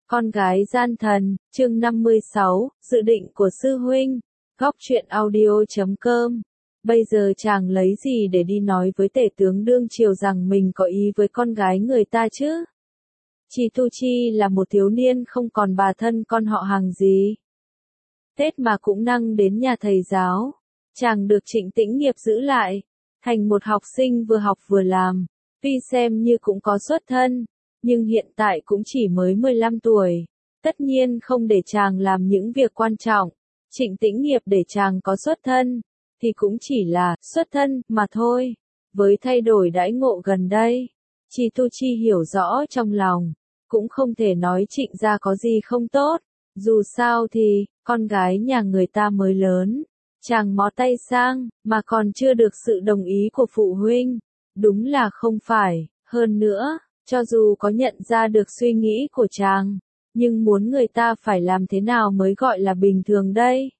Con gái gian thần, chương 56, dự định của sư huynh. Góc truyện audio.com. Bây giờ chàng lấy gì để đi nói với tể tướng đương triều rằng mình có ý với con gái người ta chứ? Chỉ Tu Chi là một thiếu niên không còn bà thân con họ hàng gì. Tết mà cũng năng đến nhà thầy giáo. Chàng được Trịnh Tĩnh Nghiệp giữ lại, thành một học sinh vừa học vừa làm. Tuy xem như cũng có xuất thân, nhưng hiện tại cũng chỉ mới 15 tuổi. Tất nhiên không để chàng làm những việc quan trọng. Trịnh Tĩnh Nghiệp để chàng có xuất thân, thì cũng chỉ là xuất thân mà thôi. Với thay đổi đãi ngộ gần đây, Chỉ Tu Chi hiểu rõ trong lòng, cũng không thể nói Trịnh gia có gì không tốt. Dù sao thì, con gái nhà người ta mới lớn, chàng mó tay sang, mà còn chưa được sự đồng ý của phụ huynh. Đúng là không phải, hơn nữa, cho dù có nhận ra được suy nghĩ của chàng, nhưng muốn người ta phải làm thế nào mới gọi là bình thường đây?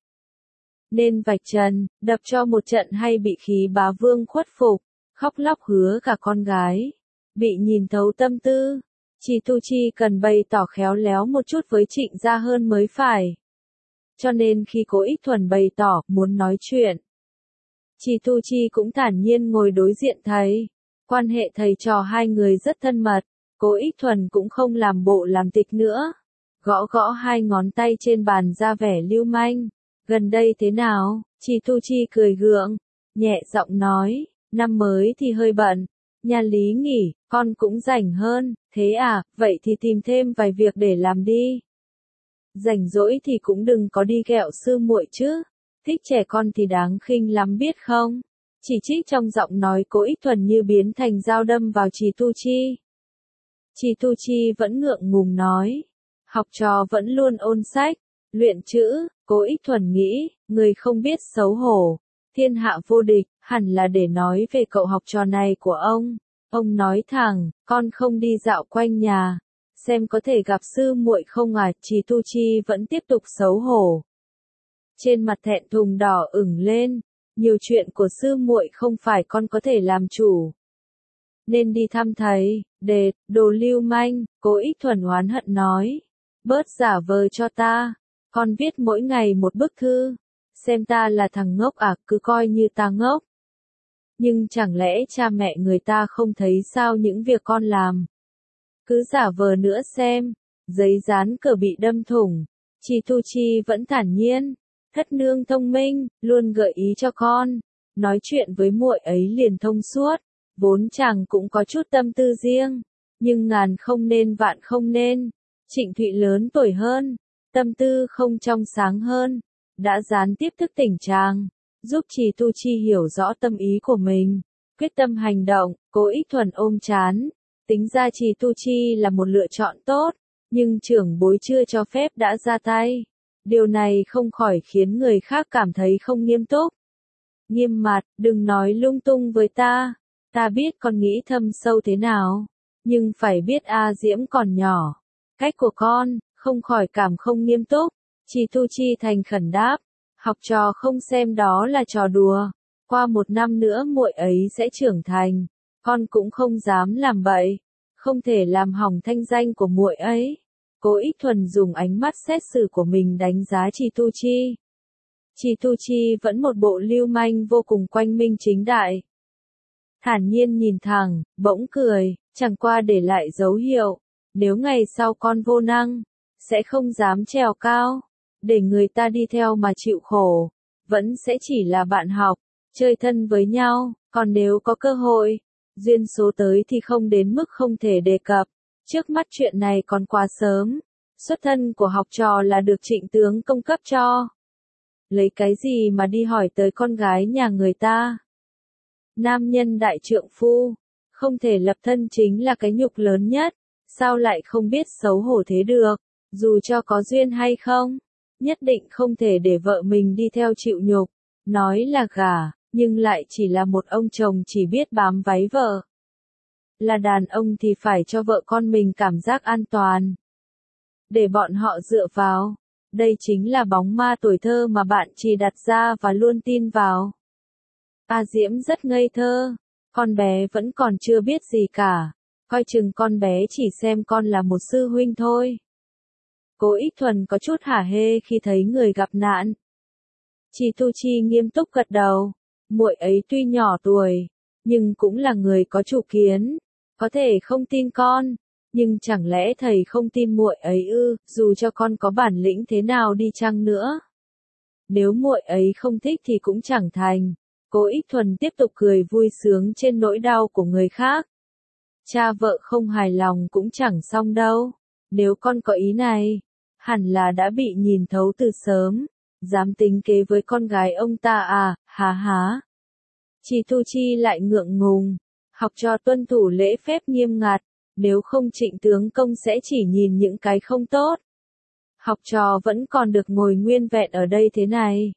Nên vạch trần, đập cho một trận hay bị khí bá vương khuất phục, khóc lóc hứa cả con gái, bị nhìn thấu tâm tư. Chỉ Tu Chi cần bày tỏ khéo léo một chút với Trịnh gia hơn mới phải. Cho nên khi Cố Ích Thuần bày tỏ muốn nói chuyện, Chỉ Tu Chi cũng thản nhiên ngồi đối diện thầy. Quan hệ thầy trò hai người rất thân mật, Cố Ích Thuần cũng không làm bộ làm tịch nữa. Gõ gõ hai ngón tay trên bàn ra vẻ lưu manh. Gần đây thế nào? Chỉ Tu Chi cười gượng, nhẹ giọng nói, năm mới thì hơi bận. Nhà Lý nghỉ, con cũng rảnh hơn, thế à, vậy thì tìm thêm vài việc để làm đi. Rảnh rỗi thì cũng đừng có đi ghẹo sư muội chứ, thích trẻ con thì đáng khinh lắm biết không? Chỉ trích trong giọng nói Cố Ích Thuần như biến thành dao đâm vào Chỉ Tu Chi. Chỉ Tu Chi vẫn ngượng ngùng nói, học trò vẫn luôn ôn sách, luyện chữ. Cố Ích Thuần nghĩ, người không biết xấu hổ, thiên hạ vô địch, hẳn là để nói về cậu học trò này của ông. Ông nói thẳng, con không đi dạo quanh nhà, xem có thể gặp sư muội không à? Chỉ Tu Chi vẫn tiếp tục xấu hổ. Trên mặt thẹn thùng đỏ ửng lên, nhiều chuyện của sư muội không phải con có thể làm chủ. Nên đi thăm thầy, đồ lưu manh, Cố Ích Thuần oán hận nói. Bớt giả vờ cho ta, con viết mỗi ngày một bức thư, xem ta là thằng ngốc à, cứ coi như ta ngốc. Nhưng chẳng lẽ cha mẹ người ta không thấy sao những việc con làm? Cứ giả vờ nữa xem, giấy dán cờ bị đâm thủng. Chỉ Tu Chi vẫn thản nhiên, thất nương thông minh, luôn gợi ý cho con. Nói chuyện với muội ấy liền thông suốt, vốn chàng cũng có chút tâm tư riêng, nhưng ngàn không nên vạn không nên. Trịnh Thụy lớn tuổi hơn, tâm tư không trong sáng hơn, đã gián tiếp thức tỉnh chàng, giúp Chỉ Tu Chi hiểu rõ tâm ý của mình, quyết tâm hành động. Cố Ích Thuần ôm chán, tính ra Chỉ Tu Chi là một lựa chọn tốt, nhưng trưởng bối chưa cho phép đã ra tay. Điều này không khỏi khiến người khác cảm thấy không nghiêm túc. Nghiêm mặt, đừng nói lung tung với ta biết con nghĩ thâm sâu thế nào, nhưng phải biết A Diễm còn nhỏ. Cách của con, không khỏi cảm không nghiêm túc. Chỉ Tu Chi thành khẩn đáp, học trò không xem đó là trò đùa. Qua một năm nữa muội ấy sẽ trưởng thành, con cũng không dám làm bậy, không thể làm hỏng thanh danh của muội ấy. Cố Ích Thuần dùng ánh mắt xét xử của mình đánh giá Chỉ Tu Chi. Chỉ Tu Chi vẫn một bộ lưu manh vô cùng quanh minh chính đại. Thản nhiên nhìn thẳng, bỗng cười, chẳng qua để lại dấu hiệu. Nếu ngày sau con vô năng, sẽ không dám trèo cao, để người ta đi theo mà chịu khổ, vẫn sẽ chỉ là bạn học, chơi thân với nhau, còn nếu có cơ hội, duyên số tới thì không đến mức không thể đề cập. Trước mắt chuyện này còn quá sớm, xuất thân của học trò là được Trịnh tướng công cấp cho. Lấy cái gì mà đi hỏi tới con gái nhà người ta? Nam nhân đại trượng phu, không thể lập thân chính là cái nhục lớn nhất. Sao lại không biết xấu hổ thế được? Dù cho có duyên hay không, nhất định không thể để vợ mình đi theo chịu nhục. Nói là gả, nhưng lại chỉ là một ông chồng chỉ biết bám váy vợ. Là đàn ông thì phải cho vợ con mình cảm giác an toàn, để bọn họ dựa vào. Đây chính là bóng ma tuổi thơ mà bạn chỉ đặt ra và luôn tin vào. A Diễm rất ngây thơ, con bé vẫn còn chưa biết gì cả. Coi chừng con bé chỉ xem con là một sư huynh thôi. Cố Ích Thuần có chút hả hê khi thấy người gặp nạn. Chi Tu Chi nghiêm túc gật đầu, muội ấy tuy nhỏ tuổi, nhưng cũng là người có chủ kiến, có thể không tin con, nhưng chẳng lẽ thầy không tin muội ấy ư, dù cho con có bản lĩnh thế nào đi chăng nữa. Nếu muội ấy không thích thì cũng chẳng thành. Cố Ích Thuần tiếp tục cười vui sướng trên nỗi đau của người khác. Cha vợ không hài lòng cũng chẳng xong đâu. Nếu con có ý này, hẳn là đã bị nhìn thấu từ sớm. Dám tính kế với con gái ông ta à, há há. Chi Tu Chi lại ngượng ngùng. Học trò tuân thủ lễ phép nghiêm ngặt, nếu không Trịnh tướng công sẽ chỉ nhìn những cái không tốt. Học trò vẫn còn được ngồi nguyên vẹn ở đây thế này.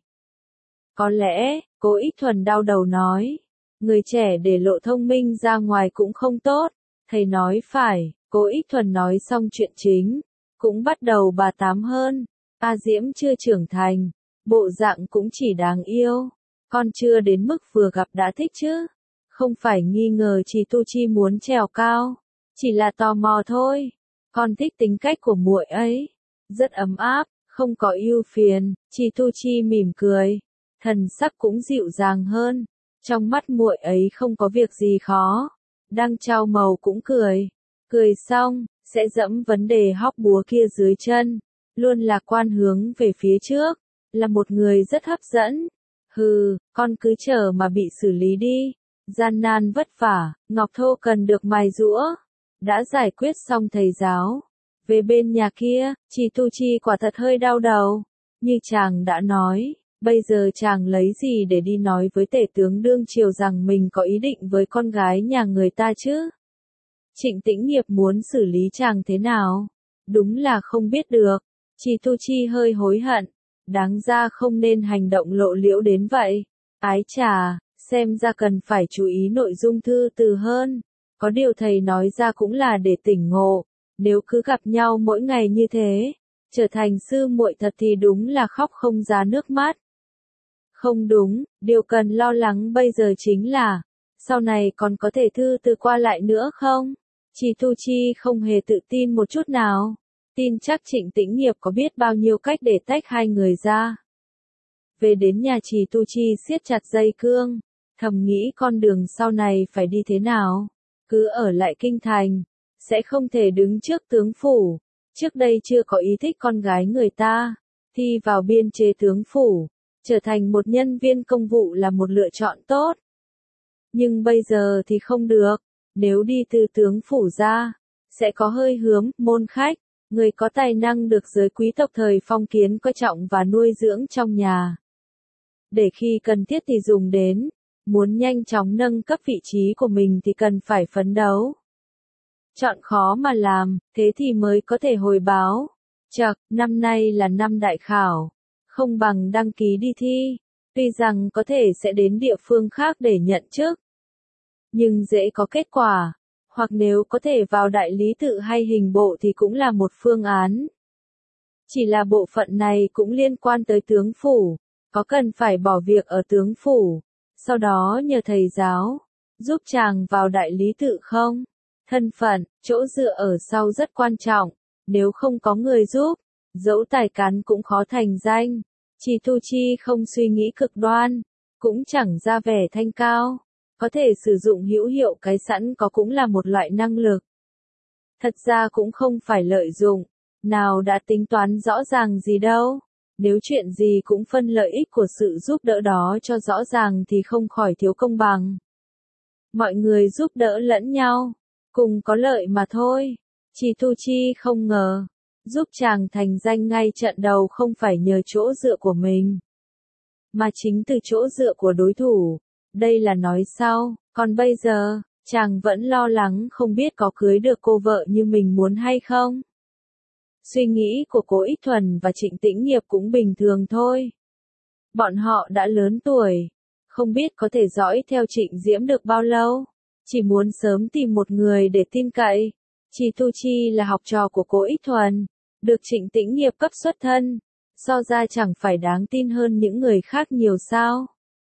Có lẽ, Cố Ích Thuần đau đầu nói, người trẻ để lộ thông minh ra ngoài cũng không tốt. Thầy nói phải, Cố Ích Thuần nói xong chuyện chính, cũng bắt đầu bà tám hơn. A Diễm chưa trưởng thành, bộ dạng cũng chỉ đáng yêu. Con chưa đến mức vừa gặp đã thích chứ. Không phải nghi ngờ Chi Tu Chi muốn trèo cao, chỉ là tò mò thôi. Con thích tính cách của muội ấy, rất ấm áp, không có ưu phiền. Chi Tu Chi mỉm cười, thần sắc cũng dịu dàng hơn. Trong mắt muội ấy không có việc gì khó. Đang trao màu cũng cười. Cười xong, sẽ dẫm vấn đề hóc búa kia dưới chân. Luôn lạc quan hướng về phía trước. Là một người rất hấp dẫn. Hừ, con cứ chờ mà bị xử lý đi. Gian nan vất vả, Ngọc Thô cần được mài giũa. Đã giải quyết xong thầy giáo. Về bên nhà kia, Chi Tu Chi quả thật hơi đau đầu. Như chàng đã nói, bây giờ chàng lấy gì để đi nói với tể tướng đương triều rằng mình có ý định với con gái nhà người ta chứ? Trịnh Tĩnh Nghiệp muốn xử lý chàng thế nào? Đúng là không biết được. Chi Tu Chi hơi hối hận. Đáng ra không nên hành động lộ liễu đến vậy. Ái chà, xem ra cần phải chú ý nội dung thư từ hơn. Có điều thầy nói ra cũng là để tỉnh ngộ. Nếu cứ gặp nhau mỗi ngày như thế, trở thành sư muội thật thì đúng là khóc không ra nước mắt. Không đúng, điều cần lo lắng bây giờ chính là, sau này còn có thể thư từ qua lại nữa không? Chi Tu Chi không hề tự tin một chút nào. Tin chắc Trịnh Tĩnh Nghiệp có biết bao nhiêu cách để tách hai người ra. Về đến nhà Chi Tu Chi siết chặt dây cương, thầm nghĩ con đường sau này phải đi thế nào. Cứ ở lại kinh thành, sẽ không thể đứng trước tướng phủ. Trước đây chưa có ý thích con gái người ta, thi vào biên chế tướng phủ, trở thành một nhân viên công vụ là một lựa chọn tốt. Nhưng bây giờ thì không được, nếu đi từ tướng phủ ra, sẽ có hơi hướng, môn khách, người có tài năng được giới quý tộc thời phong kiến coi trọng và nuôi dưỡng trong nhà. Để khi cần thiết thì dùng đến, muốn nhanh chóng nâng cấp vị trí của mình thì cần phải phấn đấu. Chọn khó mà làm, thế thì mới có thể hồi báo. Chậc, năm nay là năm đại khảo, không bằng đăng ký đi thi. Tuy rằng có thể sẽ đến địa phương khác để nhận chức, nhưng dễ có kết quả, hoặc nếu có thể vào đại lý tự hay hình bộ thì cũng là một phương án. Chỉ là bộ phận này cũng liên quan tới tướng phủ, có cần phải bỏ việc ở tướng phủ, sau đó nhờ thầy giáo, giúp chàng vào đại lý tự không? Thân phận, chỗ dựa ở sau rất quan trọng, nếu không có người giúp, dẫu tài cán cũng khó thành danh. Chi Tu Chi không suy nghĩ cực đoan, cũng chẳng ra vẻ thanh cao, có thể sử dụng hữu hiệu cái sẵn có cũng là một loại năng lực. Thật ra cũng không phải lợi dụng, nào đã tính toán rõ ràng gì đâu, nếu chuyện gì cũng phân lợi ích của sự giúp đỡ đó cho rõ ràng thì không khỏi thiếu công bằng. Mọi người giúp đỡ lẫn nhau, cùng có lợi mà thôi. Chi Tu Chi không ngờ, giúp chàng thành danh ngay trận đầu không phải nhờ chỗ dựa của mình, mà chính từ chỗ dựa của đối thủ. Đây là nói sau, còn bây giờ, chàng vẫn lo lắng không biết có cưới được cô vợ như mình muốn hay không. Suy nghĩ của Cố Ích Thuần và Trịnh Tĩnh Nghiệp cũng bình thường thôi. Bọn họ đã lớn tuổi, không biết có thể dõi theo Trịnh Diễm được bao lâu, chỉ muốn sớm tìm một người để tin cậy. Chi Tu Chi là học trò của Cố Ích Thuần, được Trịnh Tĩnh Nghiệp cấp xuất thân, so ra chẳng phải đáng tin hơn những người khác nhiều sao.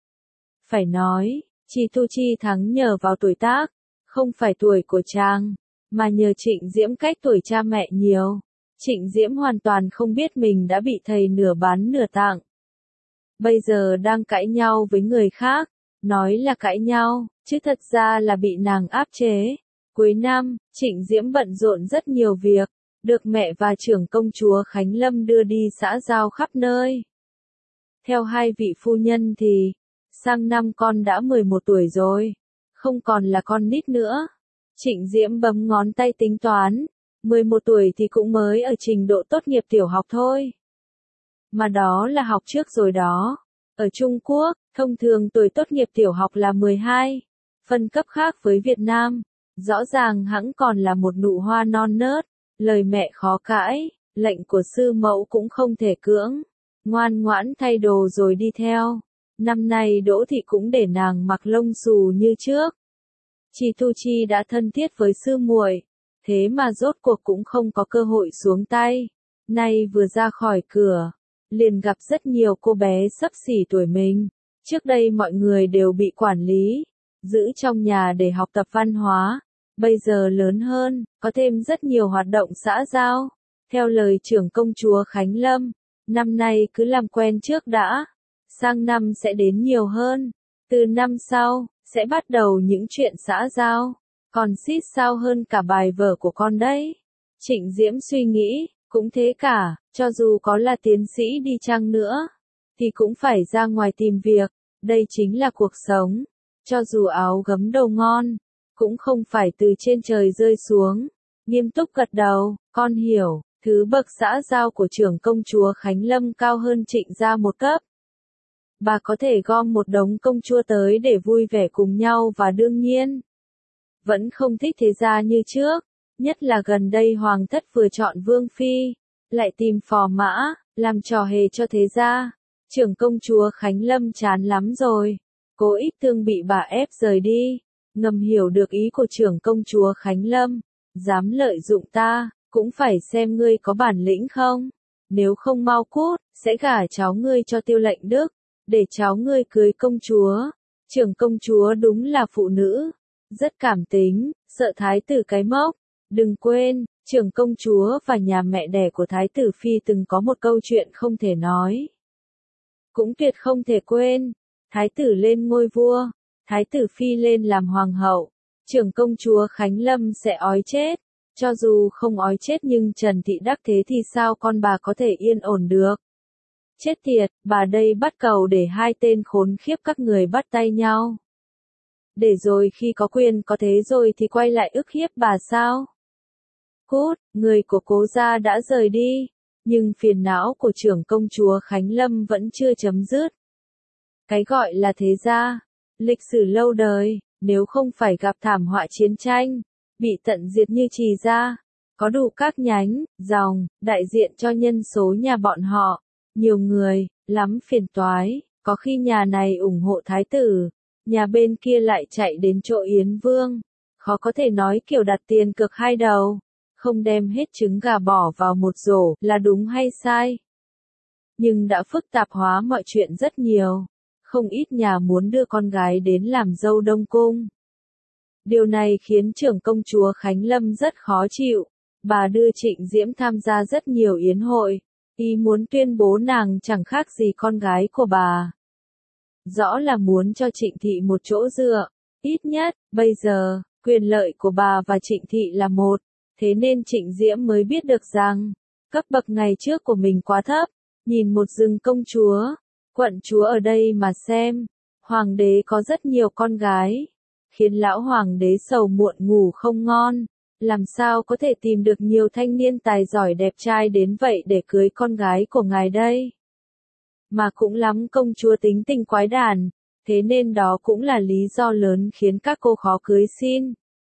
Phải nói, Chi Tu Chi thắng nhờ vào tuổi tác, không phải tuổi của chàng, mà nhờ Trịnh Diễm cách tuổi cha mẹ nhiều. Trịnh Diễm hoàn toàn không biết mình đã bị thầy nửa bán nửa tặng. Bây giờ đang cãi nhau với người khác, nói là cãi nhau, chứ thật ra là bị nàng áp chế. Cuối năm, Trịnh Diễm bận rộn rất nhiều việc, được mẹ và trưởng công chúa Khánh Lâm đưa đi xã giao khắp nơi. Theo hai vị phu nhân thì, sang năm con đã 11 tuổi rồi, không còn là con nít nữa. Trịnh Diễm bấm ngón tay tính toán, 11 tuổi thì cũng mới ở trình độ tốt nghiệp tiểu học thôi. Mà đó là học trước rồi đó. Ở Trung Quốc, thông thường tuổi tốt nghiệp tiểu học là 12, phân cấp khác với Việt Nam. Rõ ràng hẵng còn là một nụ hoa non nớt, lời mẹ khó cãi, lệnh của sư mẫu cũng không thể cưỡng. Ngoan ngoãn thay đồ rồi đi theo. Năm nay Đỗ Thị cũng để nàng mặc lông xù như trước. Chi Tu Chi đã thân thiết với sư muội, thế mà rốt cuộc cũng không có cơ hội xuống tay. Nay vừa ra khỏi cửa, liền gặp rất nhiều cô bé xấp xỉ tuổi mình. Trước đây mọi người đều bị quản lý, giữ trong nhà để học tập văn hóa. Bây giờ lớn hơn, có thêm rất nhiều hoạt động xã giao. Theo lời trưởng công chúa Khánh Lâm, năm nay cứ làm quen trước đã. Sang năm sẽ đến nhiều hơn. Từ năm sau, sẽ bắt đầu những chuyện xã giao. Còn xít sao hơn cả bài vở của con đấy. Trịnh Diễm suy nghĩ, cũng thế cả, cho dù có là tiến sĩ đi chăng nữa, thì cũng phải ra ngoài tìm việc. Đây chính là cuộc sống. Cho dù áo gấm đầu ngon, cũng không phải từ trên trời rơi xuống. Nghiêm túc gật đầu, con hiểu, thứ bậc xã giao của trưởng công chúa Khánh Lâm cao hơn Trịnh gia một cấp. Bà có thể gom một đống công chúa tới để vui vẻ cùng nhau và đương nhiên, vẫn không thích thế gia như trước, nhất là gần đây hoàng thất vừa chọn vương phi, lại tìm phò mã, làm trò hề cho thế gia. Trưởng công chúa Khánh Lâm chán lắm rồi, cố ít thương bị bà ép rời đi, ngầm hiểu được ý của trưởng công chúa Khánh Lâm, dám lợi dụng ta, cũng phải xem ngươi có bản lĩnh không, nếu không mau cút, sẽ gả cháu ngươi cho Tiêu Lệnh Đức, để cháu ngươi cưới công chúa. Trưởng công chúa đúng là phụ nữ, rất cảm tính, sợ thái tử cái mốc. Đừng quên, trưởng công chúa và nhà mẹ đẻ của thái tử phi từng có một câu chuyện không thể nói. Cũng tuyệt không thể quên, thái tử lên ngôi vua, thái tử phi lên làm hoàng hậu, trưởng công chúa Khánh Lâm sẽ ói chết. Cho dù không ói chết nhưng Trần Thị đắc thế thì sao con bà có thể yên ổn được. Chết tiệt, bà đây bắt cầu để hai tên khốn khiếp các người bắt tay nhau. Để rồi khi có quyền có thế rồi thì quay lại ức hiếp bà sao? Cút, người của cố gia đã rời đi, nhưng phiền não của trưởng công chúa Khánh Lâm vẫn chưa chấm dứt. Cái gọi là thế gia, lịch sử lâu đời, nếu không phải gặp thảm họa chiến tranh, bị tận diệt như Trì gia, có đủ các nhánh, dòng, đại diện cho nhân số nhà bọn họ, nhiều người, lắm phiền toái, có khi nhà này ủng hộ thái tử, nhà bên kia lại chạy đến chỗ Yến Vương, khó có thể nói kiểu đặt tiền cược hai đầu, không đem hết trứng gà bỏ vào một rổ là đúng hay sai. Nhưng đã phức tạp hóa mọi chuyện rất nhiều, không ít nhà muốn đưa con gái đến làm dâu Đông Cung. Điều này khiến trưởng công chúa Khánh Lâm rất khó chịu, bà đưa Trịnh Diễm tham gia rất nhiều yến hội, ý muốn tuyên bố nàng chẳng khác gì con gái của bà. Rõ là muốn cho Trịnh Thị một chỗ dựa, ít nhất, bây giờ, quyền lợi của bà và Trịnh Thị là một, thế nên Trịnh Diễm mới biết được rằng, cấp bậc ngày trước của mình quá thấp, nhìn một rừng công chúa, quận chúa ở đây mà xem, hoàng đế có rất nhiều con gái, khiến lão hoàng đế sầu muộn ngủ không ngon, làm sao có thể tìm được nhiều thanh niên tài giỏi đẹp trai đến vậy để cưới con gái của ngài đây. Mà cũng lắm công chúa tính tình quái đản, thế nên đó cũng là lý do lớn khiến các cô khó cưới xin.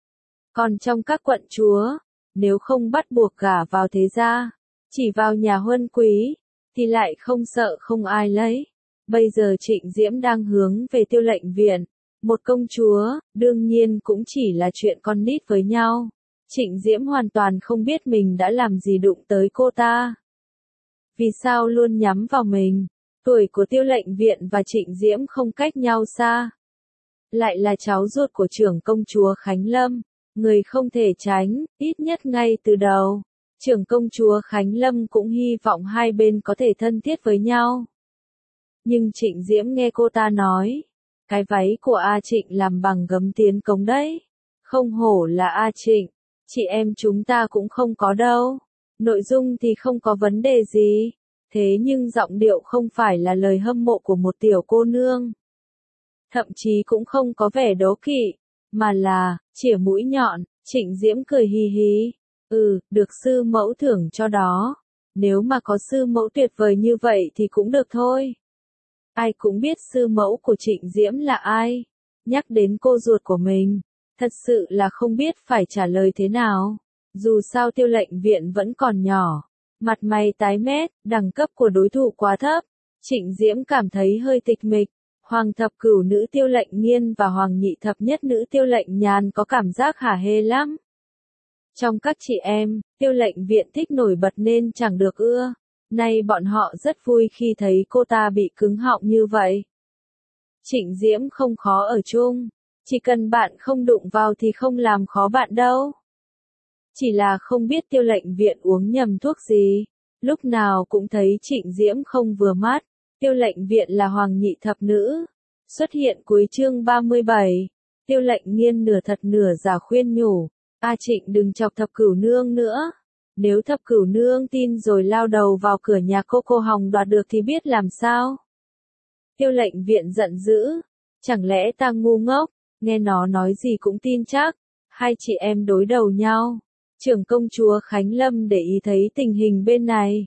Còn trong các quận chúa, nếu không bắt buộc gả vào thế gia, chỉ vào nhà huân quý, thì lại không sợ không ai lấy. Bây giờ Trịnh Diễm đang hướng về Tiêu Lệnh viện, một công chúa, đương nhiên cũng chỉ là chuyện con nít với nhau. Trịnh Diễm hoàn toàn không biết mình đã làm gì đụng tới cô ta. Vì sao luôn nhắm vào mình? Tuổi của Tiêu Lệnh viện và Trịnh Diễm không cách nhau xa. Lại là cháu ruột của trưởng công chúa Khánh Lâm, người không thể tránh, ít nhất ngay từ đầu. Trưởng công chúa Khánh Lâm cũng hy vọng hai bên có thể thân thiết với nhau. Nhưng Trịnh Diễm nghe cô ta nói, cái váy của A Trịnh làm bằng gấm tiến cống đấy. Không hổ là A Trịnh, chị em chúng ta cũng không có đâu. Nội dung thì không có vấn đề gì, thế nhưng giọng điệu không phải là lời hâm mộ của một tiểu cô nương. Thậm chí cũng không có vẻ đố kỵ, mà là, chỉa mũi nhọn. Trịnh Diễm cười hì hì. Được sư mẫu thưởng cho đó. Nếu mà có sư mẫu tuyệt vời như vậy thì cũng được thôi. Ai cũng biết sư mẫu của Trịnh Diễm là ai. Nhắc đến cô ruột của mình, thật sự là không biết phải trả lời thế nào. Dù sao Tiêu Lệnh Viện vẫn còn nhỏ, mặt mày tái mét, đẳng cấp của đối thủ quá thấp. Trịnh Diễm cảm thấy hơi tịch mịch. Hoàng thập cửu nữ Tiêu Lệnh Nghiên và hoàng nhị thập nhất nữ Tiêu Lệnh Nhàn có cảm giác hả hê lắm. Trong các chị em, Tiêu Lệnh Viện thích nổi bật nên chẳng được ưa. Nay bọn họ rất vui khi thấy cô ta bị cứng họng như vậy. Trịnh Diễm không khó ở chung. Chỉ cần bạn không đụng vào thì không làm khó bạn đâu. Chỉ là không biết Tiêu Lệnh Viện uống nhầm thuốc gì. Lúc nào cũng thấy Trịnh Diễm không vừa mắt. Tiêu Lệnh Viện là hoàng nhị thập nữ. Xuất hiện cuối chương 37. Tiêu Lệnh Nghiên nửa thật nửa giả khuyên nhủ. A Trịnh đừng chọc thập cửu nương nữa. Nếu thập cửu nương tin rồi lao đầu vào cửa nhà cô Hồng đoạt được thì biết làm sao? Tiêu Lệnh Viện giận dữ. Chẳng lẽ ta ngu ngốc, nghe nó nói gì cũng tin chắc. Hai chị em đối đầu nhau. Trưởng công chúa Khánh Lâm để ý thấy tình hình bên này.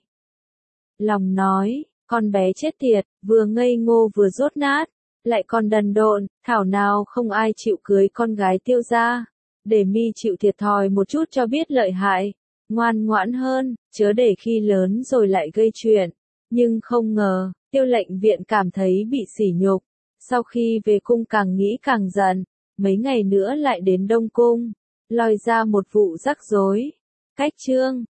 Lòng nói, con bé chết tiệt, vừa ngây ngô vừa dốt nát, lại còn đần độn, thảo nào không ai chịu cưới con gái Tiêu gia. Để mi chịu thiệt thòi một chút cho biết lợi hại, ngoan ngoãn hơn, chớ để khi lớn rồi lại gây chuyện. Nhưng không ngờ, Tiêu Lệnh Viện cảm thấy bị sỉ nhục. Sau khi về cung càng nghĩ càng giận, mấy ngày nữa lại đến Đông Cung, lòi ra một vụ rắc rối. Cách chương